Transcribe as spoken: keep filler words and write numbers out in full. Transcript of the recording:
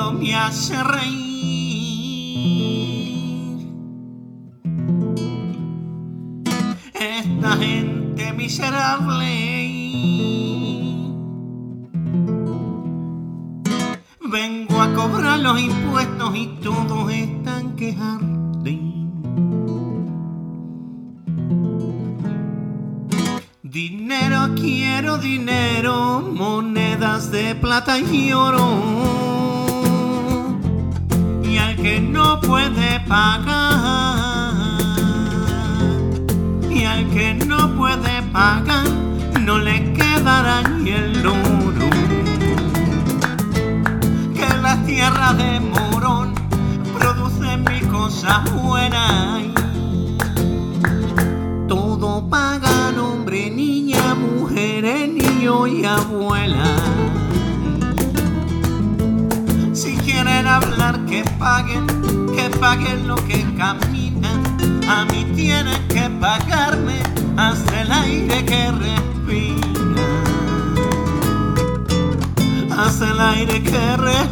solo me hace reír. Esta gente miserable. Vengo a cobrar los impuestos y todos están quejando. Dinero quiero, dinero, monedas de plata y oro. Y al que no puede pagar, y al que no puede pagar, no le quedará ni el oro. Que las tierras de Morón producen mil cosas buenas. Todo pagan, hombre, niña, mujeres, niño y abuela. Si quieren hablar, que paguen, que paguen lo que caminan. A mí tienen que pagarme hasta el aire que respira, hasta el aire que respira.